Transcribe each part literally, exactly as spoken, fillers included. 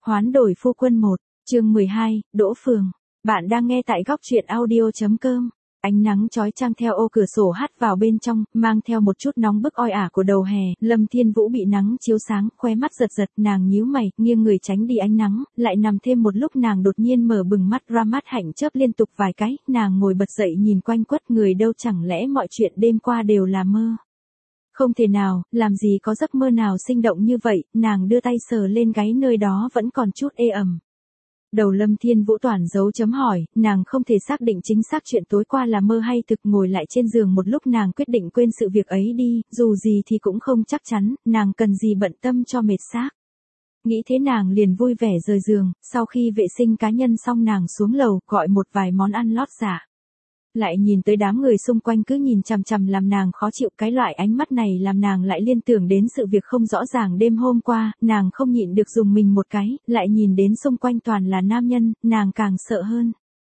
Hoán đổi phu quân một, chương mười hai, Đỗ Phường. Bạn đang nghe tại góc truyện audio.com. Ánh nắng chói chang theo ô cửa sổ hắt vào bên trong, mang theo một chút nóng bức oi ả của đầu hè. Lâm Thiên Vũ bị nắng chiếu sáng, khóe mắt giật giật, nàng nhíu mày, nghiêng người tránh đi ánh nắng, lại nằm thêm một lúc nàng đột nhiên mở bừng mắt ra, mắt hạnh chớp liên tục vài cái, nàng ngồi bật dậy nhìn quanh quất người đâu, chẳng lẽ mọi chuyện đêm qua đều là mơ? Không thể nào, làm gì có giấc mơ nào sinh động như vậy, nàng đưa tay sờ lên gáy, nơi đó vẫn còn chút ê ẩm. Đầu Lâm Thiên Vũ toàn dấu chấm hỏi, nàng không thể xác định chính xác chuyện tối qua là mơ hay thực. Ngồi lại trên giường một lúc, nàng quyết định quên sự việc ấy đi, dù gì thì cũng không chắc chắn, nàng cần gì bận tâm cho mệt xác. Nghĩ thế nàng liền vui vẻ rời giường, sau khi vệ sinh cá nhân xong nàng xuống lầu, gọi một vài món ăn lót dạ. Lại nhìn tới đám người xung quanh cứ nhìn chằm chằm làm nàng khó chịu, cái loại ánh mắt này làm nàng lại liên tưởng đến sự việc không rõ ràng đêm hôm qua, nàng không nhịn được dùng mình một cái, lại nhìn đến xung quanh toàn là nam nhân, nàng càng sợ hơn.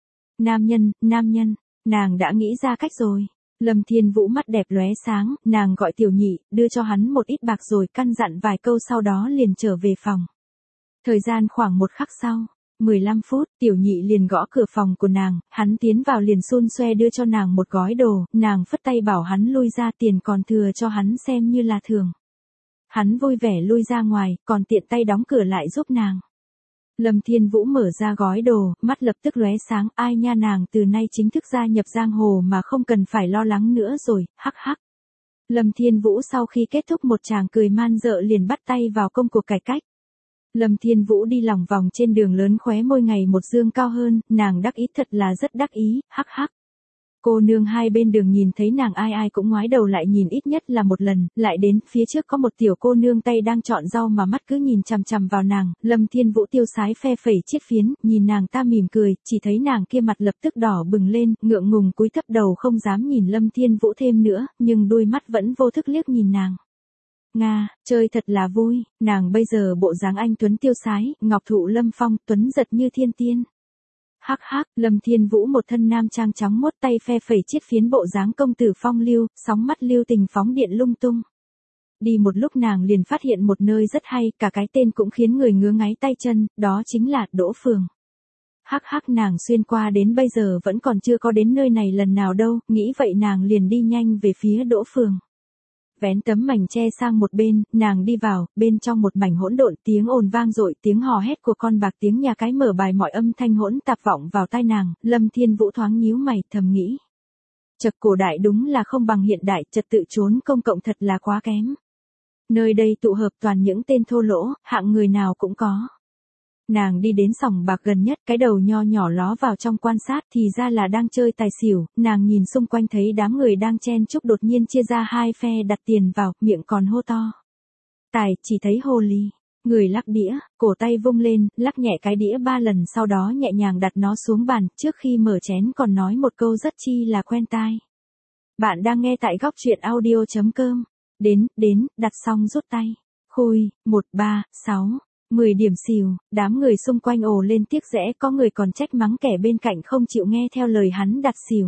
Nam nhân, nam nhân, nàng đã nghĩ ra cách rồi. Lâm Thiên Vũ mắt đẹp lóe sáng, nàng gọi Tiểu Nhị, đưa cho hắn một ít bạc rồi căn dặn vài câu, sau đó liền trở về phòng. Thời gian khoảng một khắc sau. mười lăm phút, Tiểu Nhị liền gõ cửa phòng của nàng, hắn tiến vào liền xun xoe đưa cho nàng một gói đồ, nàng phất tay bảo hắn lui ra, tiền còn thừa cho hắn xem như là thưởng. Hắn vui vẻ lui ra ngoài, còn tiện tay đóng cửa lại giúp nàng. Lâm Thiên Vũ mở ra gói đồ, mắt lập tức lóe sáng, ai nha, nàng từ nay chính thức gia nhập giang hồ mà không cần phải lo lắng nữa rồi, hắc hắc. Lâm Thiên Vũ sau khi kết thúc một tràng cười man rợ liền bắt tay vào công cuộc cải cách. Lâm Thiên Vũ đi lòng vòng trên đường lớn, khóe môi ngày một dương cao hơn, nàng đắc ý, thật là rất đắc ý, hắc hắc. Cô nương hai bên đường nhìn thấy nàng ai ai cũng ngoái đầu lại nhìn ít nhất là một lần, lại đến phía trước có một tiểu cô nương tay đang chọn rau mà mắt cứ nhìn chằm chằm vào nàng, Lâm Thiên Vũ tiêu sái phe phẩy chiếc phiến, nhìn nàng ta mỉm cười, chỉ thấy nàng kia mặt lập tức đỏ bừng lên, ngượng ngùng cúi thấp đầu không dám nhìn Lâm Thiên Vũ thêm nữa, nhưng đôi mắt vẫn vô thức liếc nhìn nàng. Nga, chơi thật là vui, nàng bây giờ bộ dáng anh tuấn tiêu sái, ngọc thụ lâm phong, tuấn giật như thiên tiên. Hắc hắc, Lâm Thiên Vũ một thân nam trang trắng mốt, tay phe phẩy chiếc phiến, bộ dáng công tử phong lưu, sóng mắt lưu tình phóng điện lung tung. Đi một lúc nàng liền phát hiện một nơi rất hay, cả cái tên cũng khiến người ngứa ngáy tay chân, đó chính là Đỗ Phường. Hắc hắc, nàng xuyên qua đến bây giờ vẫn còn chưa có đến nơi này lần nào đâu, nghĩ vậy nàng liền đi nhanh về phía Đỗ Phường. Vén tấm mảnh che sang một bên, nàng đi vào, bên trong một mảnh hỗn độn, tiếng ồn vang dội, tiếng hò hét của con bạc, tiếng nhà cái mở bài, mọi âm thanh hỗn tạp vọng vào tai nàng. Lâm Thiên Vũ thoáng nhíu mày, thầm nghĩ. Chật, cổ đại đúng là không bằng hiện đại, trật tự trốn công cộng thật là quá kém. Nơi đây tụ hợp toàn những tên thô lỗ, hạng người nào cũng có. Nàng đi đến sòng bạc gần nhất, cái đầu nho nhỏ ló vào trong quan sát, thì ra là đang chơi tài xỉu, nàng nhìn xung quanh thấy đám người đang chen chúc, đột nhiên chia ra hai phe đặt tiền vào, miệng còn hô to. Tài, chỉ thấy hồ ly, người lắc đĩa, cổ tay vung lên, lắc nhẹ cái đĩa ba lần, sau đó nhẹ nhàng đặt nó xuống bàn, trước khi mở chén còn nói một câu rất chi là quen tai. Bạn đang nghe tại góc truyện audio.com. Đến, đến, đặt xong rút tay. Khui, một, ba, sáu. mười điểm xìu, đám người xung quanh ồ lên tiếc rẽ, có người còn trách mắng kẻ bên cạnh không chịu nghe theo lời hắn đặt xìu.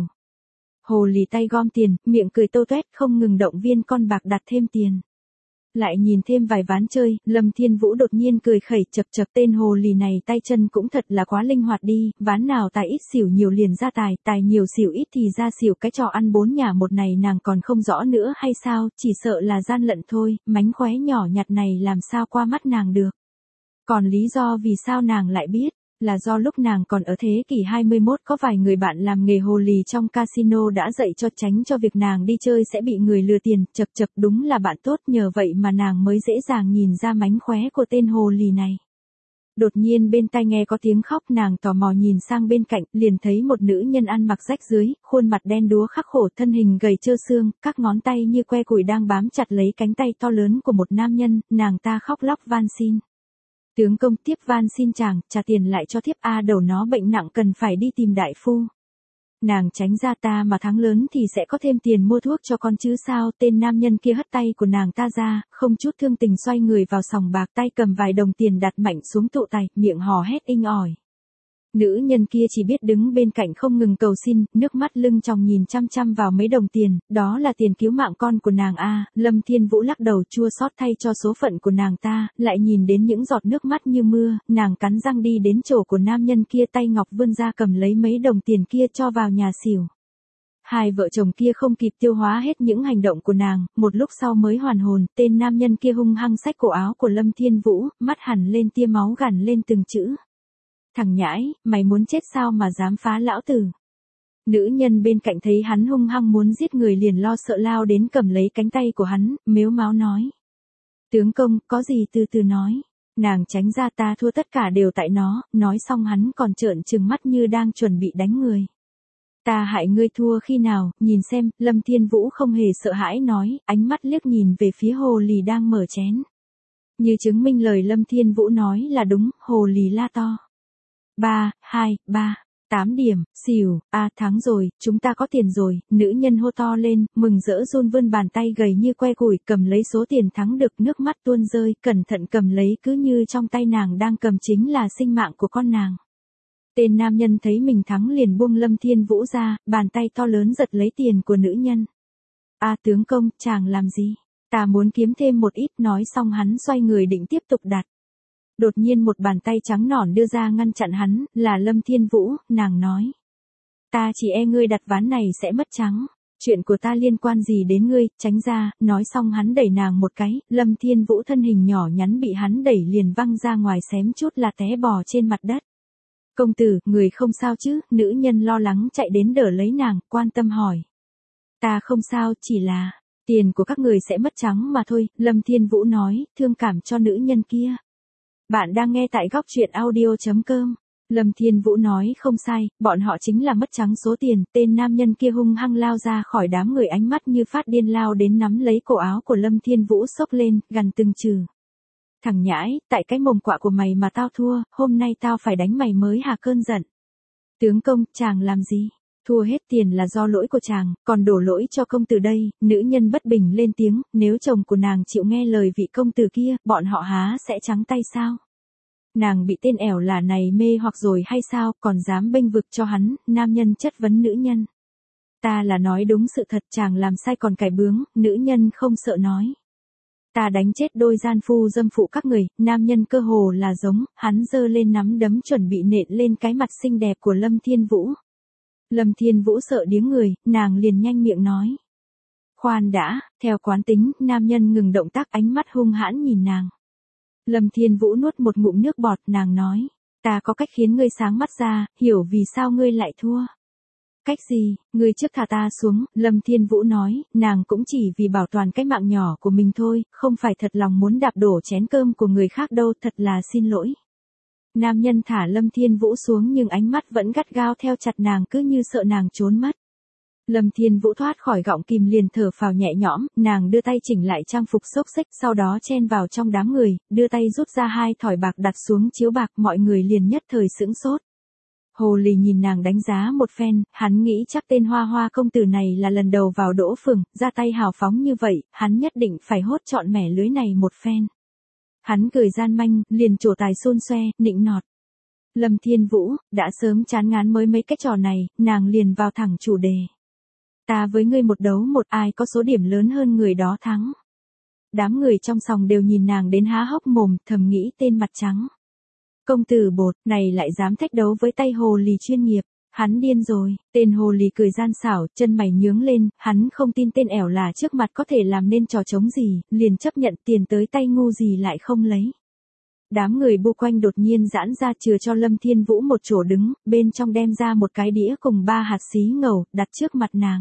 Hồ lì tay gom tiền, miệng cười tô toét, không ngừng động viên con bạc đặt thêm tiền. Lại nhìn thêm vài ván chơi, Lâm Thiên Vũ đột nhiên cười khẩy, chập chập, tên hồ lì này tay chân cũng thật là quá linh hoạt đi, ván nào tài ít xỉu nhiều liền ra tài, tài nhiều xỉu ít thì ra xỉu, cái trò ăn bốn nhà một này nàng còn không rõ nữa hay sao, chỉ sợ là gian lận thôi, mánh khóe nhỏ nhặt này làm sao qua mắt nàng được. Còn lý do vì sao nàng lại biết, là do lúc nàng còn ở thế kỷ hai mươi mốt có vài người bạn làm nghề hồ lì trong casino đã dạy cho, tránh cho việc nàng đi chơi sẽ bị người lừa tiền, chập chập, đúng là bạn tốt, nhờ vậy mà nàng mới dễ dàng nhìn ra mánh khóe của tên hồ lì này. Đột nhiên bên tai nghe có tiếng khóc, nàng tò mò nhìn sang bên cạnh, liền thấy một nữ nhân ăn mặc rách rưới, khuôn mặt đen đúa khắc khổ, thân hình gầy trơ xương, các ngón tay như que củi đang bám chặt lấy cánh tay to lớn của một nam nhân, nàng ta khóc lóc van xin. Tướng công, tiếp van xin chàng, trả tiền lại cho thiếp, a đầu nó bệnh nặng cần phải đi tìm đại phu. Nàng tránh ra, ta mà thắng lớn thì sẽ có thêm tiền mua thuốc cho con chứ sao. Tên nam nhân kia hất tay của nàng ta ra, không chút thương tình xoay người vào sòng bạc, tay cầm vài đồng tiền đặt mạnh xuống tụ tài, miệng hò hét inh ỏi. Nữ nhân kia chỉ biết đứng bên cạnh không ngừng cầu xin, nước mắt lưng tròng nhìn chăm chăm vào mấy đồng tiền, đó là tiền cứu mạng con của nàng a. Lâm Thiên Vũ lắc đầu chua xót thay cho số phận của nàng ta, lại nhìn đến những giọt nước mắt như mưa, nàng cắn răng đi đến chỗ của nam nhân kia, tay ngọc vươn ra cầm lấy mấy đồng tiền kia cho vào nhà xỉu. Hai vợ chồng kia không kịp tiêu hóa hết những hành động của nàng, một lúc sau mới hoàn hồn, tên nam nhân kia hung hăng xách cổ áo của Lâm Thiên Vũ, mắt hẳn lên tia máu gằn lên từng chữ. Thằng nhãi, mày muốn chết sao mà dám phá lão tử. Nữ nhân bên cạnh thấy hắn hung hăng muốn giết người liền lo sợ lao đến cầm lấy cánh tay của hắn, mếu máo nói. Tướng công, có gì từ từ nói. Nàng tránh ra, ta thua tất cả đều tại nó, nói xong hắn còn trợn trừng mắt như đang chuẩn bị đánh người. Ta hại ngươi thua khi nào, nhìn xem, Lâm Thiên Vũ không hề sợ hãi nói, ánh mắt liếc nhìn về phía hồ lì đang mở chén. Như chứng minh lời Lâm Thiên Vũ nói là đúng, hồ lì la to. Ba, hai, ba, tám điểm, xỉu, a thắng rồi, chúng ta có tiền rồi, nữ nhân hô to lên, mừng rỡ run vươn bàn tay gầy như que củi, cầm lấy số tiền thắng được, nước mắt tuôn rơi, cẩn thận cầm lấy cứ như trong tay nàng đang cầm chính là sinh mạng của con nàng. Tên nam nhân thấy mình thắng liền buông Lâm Thiên Vũ ra, bàn tay to lớn giật lấy tiền của nữ nhân. A tướng công, chàng làm gì? Ta muốn kiếm thêm một ít, nói xong hắn xoay người định tiếp tục đặt. Đột nhiên một bàn tay trắng nõn đưa ra ngăn chặn hắn, là Lâm Thiên Vũ, nàng nói. Ta chỉ e ngươi đặt ván này sẽ mất trắng, chuyện của ta liên quan gì đến ngươi, tránh ra, nói xong hắn đẩy nàng một cái, Lâm Thiên Vũ thân hình nhỏ nhắn bị hắn đẩy liền văng ra ngoài xém chút là té bò trên mặt đất. Công tử, người không sao chứ, nữ nhân lo lắng chạy đến đỡ lấy nàng, quan tâm hỏi. Ta không sao, chỉ là, tiền của các người sẽ mất trắng mà thôi, Lâm Thiên Vũ nói, thương cảm cho nữ nhân kia. Bạn đang nghe tại góc truyện audio chấm com. Lâm Thiên Vũ nói không sai, bọn họ chính là mất trắng số tiền, tên nam nhân kia hung hăng lao ra khỏi đám người ánh mắt như phát điên lao đến nắm lấy cổ áo của Lâm Thiên Vũ xốc lên, gằn từng chữ. Thằng nhãi, tại cái mồm quạ của mày mà tao thua, hôm nay tao phải đánh mày mới hạ cơn giận. Tướng công, chàng làm gì? Thua hết tiền là do lỗi của chàng, còn đổ lỗi cho công tử đây, nữ nhân bất bình lên tiếng, nếu chồng của nàng chịu nghe lời vị công tử kia, bọn họ há sẽ trắng tay sao? Nàng bị tên ẻo là này mê hoặc rồi hay sao, còn dám bênh vực cho hắn, nam nhân chất vấn nữ nhân. Ta là nói đúng sự thật, chàng làm sai còn cải bướng, nữ nhân không sợ nói. Ta đánh chết đôi gian phu dâm phụ các người, nam nhân cơ hồ là giống, hắn giơ lên nắm đấm chuẩn bị nện lên cái mặt xinh đẹp của Lâm Thiên Vũ. Lâm Thiên Vũ sợ điếng người, nàng liền nhanh miệng nói. Khoan đã, theo quán tính, nam nhân ngừng động tác ánh mắt hung hãn nhìn nàng. Lâm Thiên Vũ nuốt một ngụm nước bọt, nàng nói. Ta có cách khiến ngươi sáng mắt ra, hiểu vì sao ngươi lại thua. Cách gì, ngươi trước thả ta xuống, Lâm Thiên Vũ nói, nàng cũng chỉ vì bảo toàn cái mạng nhỏ của mình thôi, không phải thật lòng muốn đạp đổ chén cơm của người khác đâu, thật là xin lỗi. Nam nhân thả Lâm Thiên Vũ xuống nhưng ánh mắt vẫn gắt gao theo chặt nàng cứ như sợ nàng trốn mất. Lâm Thiên Vũ thoát khỏi gọng kìm liền thở phào nhẹ nhõm, nàng đưa tay chỉnh lại trang phục xốc xếch, sau đó chen vào trong đám người, đưa tay rút ra hai thỏi bạc đặt xuống chiếu bạc, mọi người liền nhất thời sững sốt. Hồ lì nhìn nàng đánh giá một phen, hắn nghĩ chắc tên hoa hoa công tử này là lần đầu vào Đỗ Phường, ra tay hào phóng như vậy, hắn nhất định phải hốt trọn mẻ lưới này một phen. Hắn cười gian manh, liền trổ tài xôn xoe, nịnh nọt. Lâm Thiên Vũ, đã sớm chán ngán mới mấy cái trò này, nàng liền vào thẳng chủ đề. Ta với ngươi một đấu một, ai có số điểm lớn hơn người đó thắng. Đám người trong sòng đều nhìn nàng đến há hốc mồm, thầm nghĩ tên mặt trắng. Công tử bột, này lại dám thách đấu với tay hồ lì chuyên nghiệp. Hắn điên rồi, tên hồ lì cười gian xảo, chân mày nhướng lên, hắn không tin tên ẻo là trước mặt có thể làm nên trò trống gì, liền chấp nhận tiền tới tay ngu gì lại không lấy. Đám người bu quanh đột nhiên giãn ra chừa cho Lâm Thiên Vũ một chỗ đứng, bên trong đem ra một cái đĩa cùng ba hạt xí ngầu, đặt trước mặt nàng.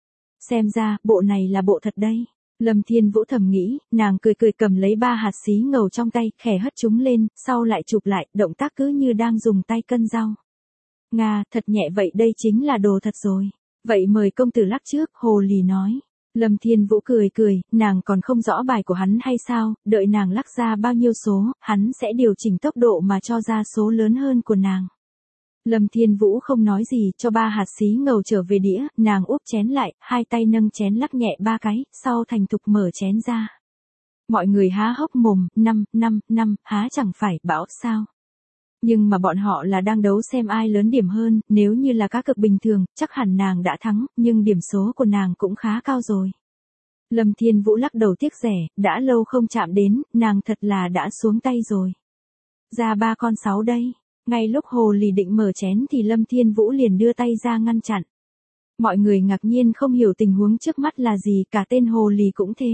Xem ra, bộ này là bộ thật đây. Lâm Thiên Vũ thầm nghĩ, nàng cười cười cầm lấy ba hạt xí ngầu trong tay, khẽ hất chúng lên, sau lại chụp lại, động tác cứ như đang dùng tay cân rau. Nga, thật nhẹ vậy đây chính là đồ thật rồi. Vậy mời công tử lắc trước, hồ lì nói. Lâm Thiên Vũ cười cười, nàng còn không rõ bài của hắn hay sao, đợi nàng lắc ra bao nhiêu số, hắn sẽ điều chỉnh tốc độ mà cho ra số lớn hơn của nàng. Lâm Thiên Vũ không nói gì, cho ba hạt xí ngầu trở về đĩa, nàng úp chén lại, hai tay nâng chén lắc nhẹ ba cái, sau thành thục mở chén ra. Mọi người há hốc mồm, năm, năm, năm, há chẳng phải bão sao. Nhưng mà bọn họ là đang đấu xem ai lớn điểm hơn, nếu như là cá cược bình thường, chắc hẳn nàng đã thắng, nhưng điểm số của nàng cũng khá cao rồi. Lâm Thiên Vũ lắc đầu tiếc rẻ, đã lâu không chạm đến, nàng thật là đã xuống tay rồi. Ra ba con sáu đây. Ngay lúc hồ lì định mở chén thì Lâm Thiên Vũ liền đưa tay ra ngăn chặn. Mọi người ngạc nhiên không hiểu tình huống trước mắt là gì, cả tên hồ lì cũng thế.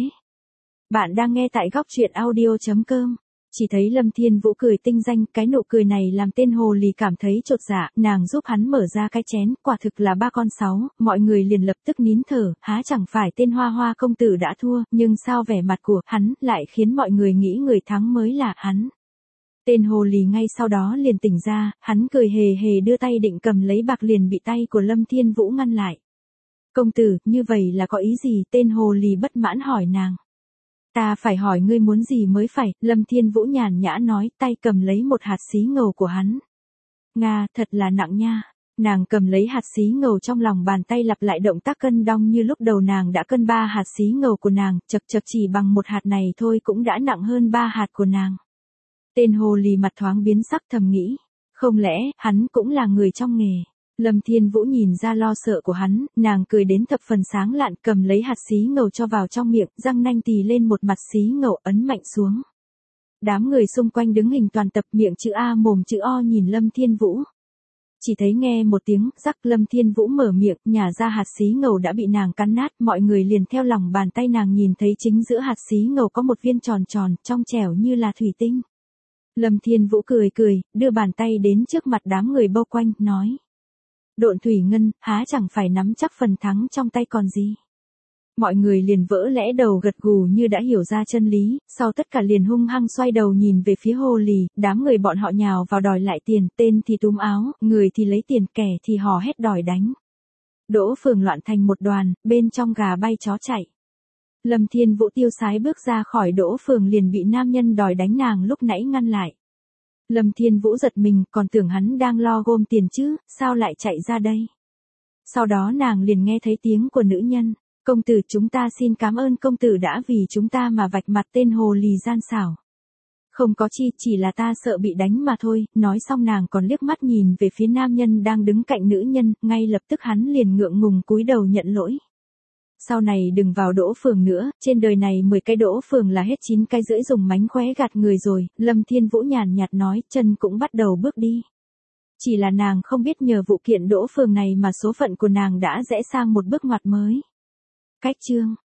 Bạn đang nghe tại góc truyện audio chấm com. Chỉ thấy Lâm Thiên Vũ cười tinh danh, cái nụ cười này làm tên hồ lì cảm thấy chột dạ, nàng giúp hắn mở ra cái chén, quả thực là ba con sáu, mọi người liền lập tức nín thở, há chẳng phải tên hoa hoa công tử đã thua, nhưng sao vẻ mặt của hắn lại khiến mọi người nghĩ người thắng mới là hắn. Tên hồ lì ngay sau đó liền tỉnh ra, hắn cười hề hề đưa tay định cầm lấy bạc liền bị tay của Lâm Thiên Vũ ngăn lại. Công tử, như vậy là có ý gì? Tên hồ lì bất mãn hỏi nàng. Ta phải hỏi ngươi muốn gì mới phải, Lâm Thiên Vũ nhàn nhã nói, tay cầm lấy một hạt xí ngầu của hắn. Nga, thật là nặng nha. Nàng cầm lấy hạt xí ngầu trong lòng bàn tay lặp lại động tác cân đong như lúc đầu nàng đã cân ba hạt xí ngầu của nàng, chật chật chỉ bằng một hạt này thôi cũng đã nặng hơn ba hạt của nàng. Tên hồ lì mặt thoáng biến sắc thầm nghĩ, không lẽ hắn cũng là người trong nghề. Lâm Thiên Vũ nhìn ra lo sợ của hắn, nàng cười đến thập phần sáng lạn, cầm lấy hạt xí ngầu cho vào trong miệng, răng nanh tì lên một mặt xí ngầu ấn mạnh xuống. Đám người xung quanh đứng hình toàn tập, miệng chữ A mồm chữ O nhìn Lâm Thiên Vũ. Chỉ thấy nghe một tiếng rắc, Lâm Thiên Vũ mở miệng, nhả ra hạt xí ngầu đã bị nàng cắn nát, mọi người liền theo lòng bàn tay nàng nhìn thấy chính giữa hạt xí ngầu có một viên tròn tròn, trong trẻo như là thủy tinh. Lâm Thiên Vũ cười cười, đưa bàn tay đến trước mặt đám người bao quanh, nói. Độn thủy ngân, há chẳng phải nắm chắc phần thắng trong tay còn gì. Mọi người liền vỡ lẽ đầu gật gù như đã hiểu ra chân lý, sau tất cả liền hung hăng xoay đầu nhìn về phía hồ lì, đám người bọn họ nhào vào đòi lại tiền, tên thì túm áo, người thì lấy tiền, kẻ thì hò hét đòi đánh. Đỗ Phường loạn thành một đoàn, bên trong gà bay chó chạy. Lâm Thiên Vũ tiêu sái bước ra khỏi Đỗ Phường liền bị nam nhân đòi đánh nàng lúc nãy ngăn lại. Lâm Thiên Vũ giật mình, còn tưởng hắn đang lo gom tiền chứ, sao lại chạy ra đây? Sau đó nàng liền nghe thấy tiếng của nữ nhân, công tử chúng ta xin cảm ơn công tử đã vì chúng ta mà vạch mặt tên hồ lì gian xảo. Không có chi, chỉ là ta sợ bị đánh mà thôi, nói xong nàng còn liếc mắt nhìn về phía nam nhân đang đứng cạnh nữ nhân, ngay lập tức hắn liền ngượng ngùng cúi đầu nhận lỗi. Sau này đừng vào Đỗ Phường nữa, trên đời này mười cái Đỗ Phường là hết chín cái rưỡi dùng mánh khóe gạt người rồi, Lâm Thiên Vũ nhàn nhạt nói, chân cũng bắt đầu bước đi. Chỉ là nàng không biết nhờ vụ kiện Đỗ Phường này mà số phận của nàng đã rẽ sang một bước ngoặt mới. Cách chương